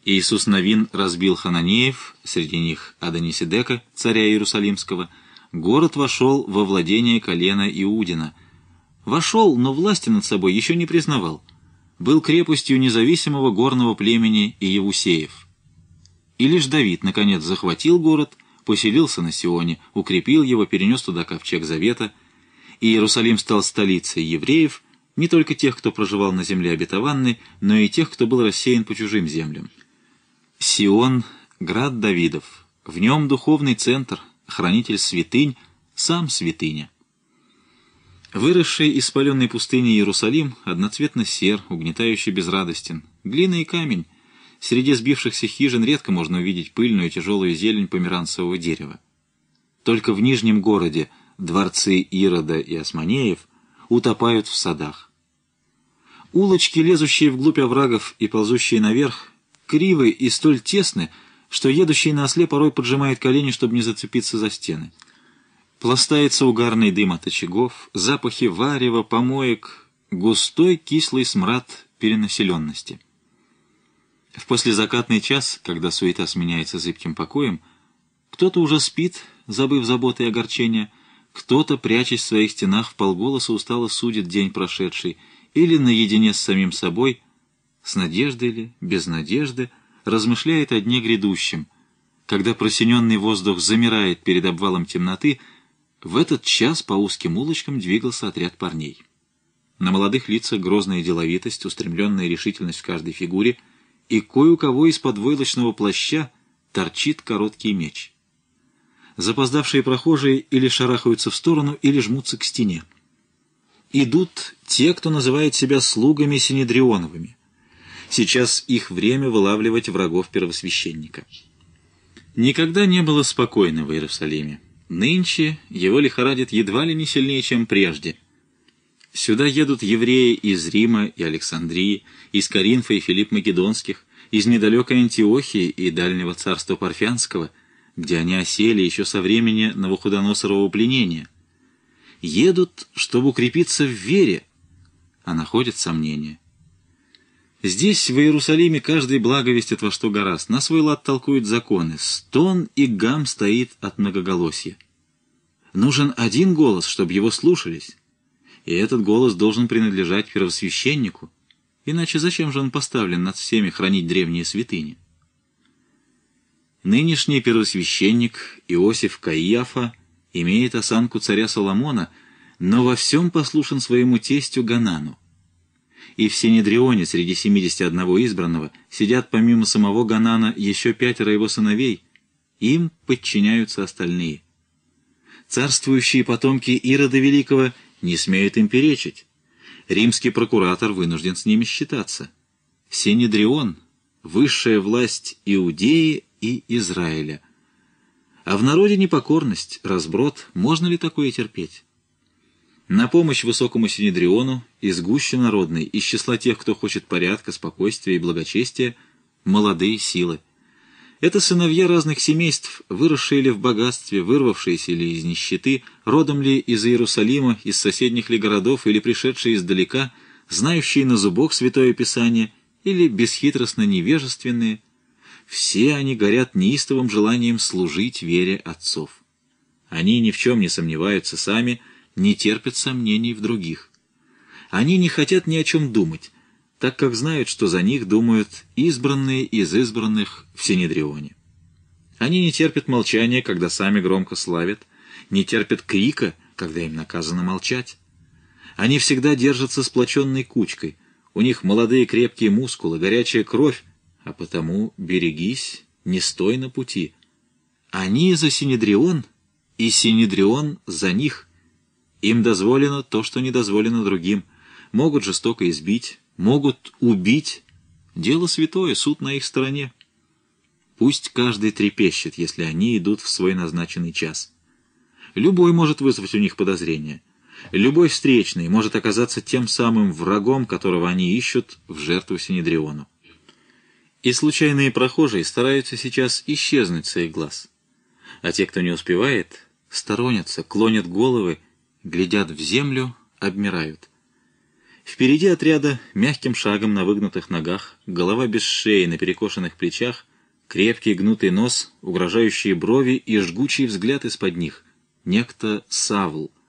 Иисус Навин разбил хананеев, среди них Адониседека, царя Иерусалимского. Город вошел во владение колена Иудина. Вошел, но власти над собой еще не признавал. Был крепостью независимого горного племени Иевусеев. И лишь Давид, наконец, захватил город, поселился на Сионе, укрепил его, перенес туда ковчег Завета, и Иерусалим стал столицей евреев, не только тех, кто проживал на земле обетованной, но и тех, кто был рассеян по чужим землям. Сион — град Давидов, в нем духовный центр, хранитель святынь, сам святыня. Выросший из спаленной пустыни Иерусалим одноцветно сер, угнетающе безрадостен, глина и камень. Среди сбившихся хижин редко можно увидеть пыльную тяжелую зелень померанцевого дерева. Только в Нижнем городе дворцы Ирода и Османеев утопают в садах. Улочки, лезущие вглубь оврагов и ползущие наверх, кривы и столь тесны, что едущий на осле порой поджимает колени, чтобы не зацепиться за стены. Пластается угарный дым от очагов, запахи варева, помоек, густой кислый смрад перенаселенности. В послезакатный час, когда суета сменяется зыбким покоем, кто-то уже спит, забыв заботы и огорчения, кто-то, прячась в своих стенах, вполголоса устало судит день прошедший, или наедине с самим собой, с надеждой ли, без надежды, размышляет о дне грядущем. Когда просененный воздух замирает перед обвалом темноты, в этот час по узким улочкам двигался отряд парней. На молодых лицах грозная деловитость, устремленная решительность в каждой фигуре, и кое у кого из-под войлочного плаща торчит короткий меч. Запоздавшие прохожие или шарахаются в сторону, или жмутся к стене. Идут те, кто называет себя слугами Синедрионовыми. Сейчас их время вылавливать врагов первосвященника. Никогда не было спокойно в Иерусалиме. Нынче его лихорадит едва ли не сильнее, чем прежде. Сюда едут евреи из Рима и Александрии, из Коринфа и Филипп Македонских, из недалекой Антиохии и дальнего царства Парфянского, где они осели еще со времени Навуходоносорового пленения. Едут, чтобы укрепиться в вере, а находят сомнения. Здесь, в Иерусалиме, каждый благовестит во что гораст, на свой лад толкует законы, стон и гам стоит от многоголосья. Нужен один голос, чтобы его слушались, и этот голос должен принадлежать первосвященнику, иначе зачем же он поставлен над всеми хранить древние святыни? Нынешний первосвященник Иосиф Каиафа имеет осанку царя Соломона, но во всем послушен своему тестю Ганану. И в Синедрионе среди 71 избранного сидят помимо самого Ганана еще 5 его сыновей, им подчиняются остальные. Царствующие потомки Ирода Великого не смеют им перечить. Римский прокуратор вынужден с ними считаться. Синедрион — высшая власть Иудеи и Израиля. А в народе непокорность, разброд, можно ли такое терпеть? На помощь высокому Синедриону из гущи народной, из числа тех, кто хочет порядка, спокойствия и благочестия, молодые силы. Это сыновья разных семейств, выросшие ли в богатстве, вырвавшиеся ли из нищеты, родом ли из Иерусалима, из соседних ли городов, или пришедшие издалека, знающие на зубок Святое Писание, или бесхитростно невежественные. Все они горят неистовым желанием служить вере отцов. Они ни в чем не сомневаются сами, не терпят сомнений в других. Они не хотят ни о чем думать, так как знают, что за них думают избранные из избранных в Синедрионе. Они не терпят молчания, когда сами громко славят, не терпят крика, когда им наказано молчать. Они всегда держатся сплоченной кучкой, у них молодые крепкие мускулы, горячая кровь, а потому берегись, не стой на пути. Они за Синедрион, и Синедрион за них. Им дозволено то, что не дозволено другим. Могут жестоко избить, могут убить. Дело святое, суд на их стороне. Пусть каждый трепещет, если они идут в свой назначенный час. Любой может вызвать у них подозрение. Любой встречный может оказаться тем самым врагом, которого они ищут в жертву Синедриону. И случайные прохожие стараются сейчас исчезнуть с их глаз. А те, кто не успевает, сторонятся, клонят головы, глядят в землю, обмирают. Впереди отряда, мягким шагом на выгнутых ногах, голова без шеи на перекошенных плечах, крепкий гнутый нос, угрожающие брови и жгучий взгляд из-под них. Некто Савл —